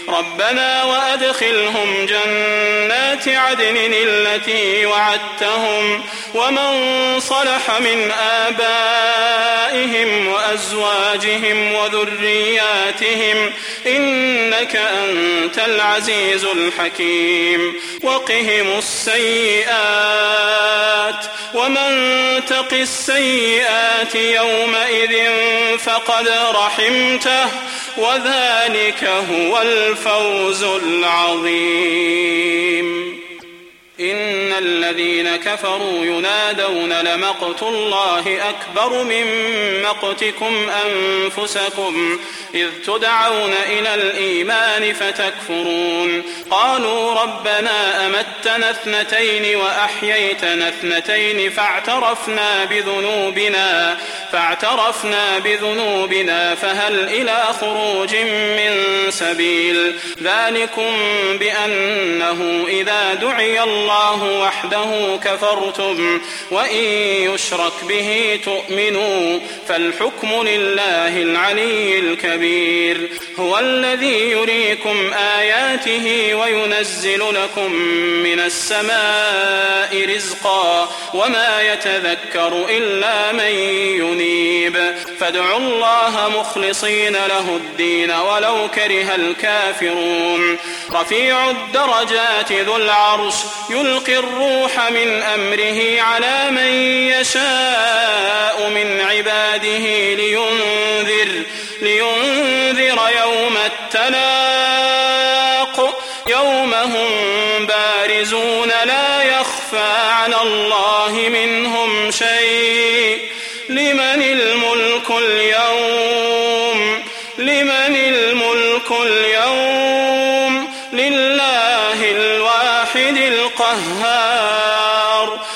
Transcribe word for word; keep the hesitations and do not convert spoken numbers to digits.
ربنا وأدخلهم جنات عدن التي وعدتهم ومن صلح من آبائهم وأزواجهم وذرياتهم إنك أنت العزيز الحكيم وقهم السيئات ومن تق السيئات يومئذ فقد رحمته وذلك هو الفوز العظيم إن الذين كفروا ينادون لمقت الله أكبر من مقتكم أنفسكم إذ تدعون إلى الإيمان فتكفرون قالوا ربنا أمتنا اثنتين وأحييتنا اثنتين فاعترفنا بذنوبنا فاعترفنا بذنوبنا فهل إلى خروج من سبيل ذلكم بأنه إذا دعي الله وحده كفرتم وإن يشرك به تؤمنوا فالحكم لله العلي الكبير هو الذي يريكم آياته وينزل لكم من السماء رزقا وما يتذكر إلا من ينيب فادعوا الله مخلصين له الدين ولو كره الكافرون رفيع الدرجات ذو العرش يلقي الروح من أمره على من يشاء من عباده لينذر لينذر يوم التلاق يوم هم بارزون لا يخفى على الله منهم شيء لمن الملك اليوم لمن الملك اليوم لله الواحد القهار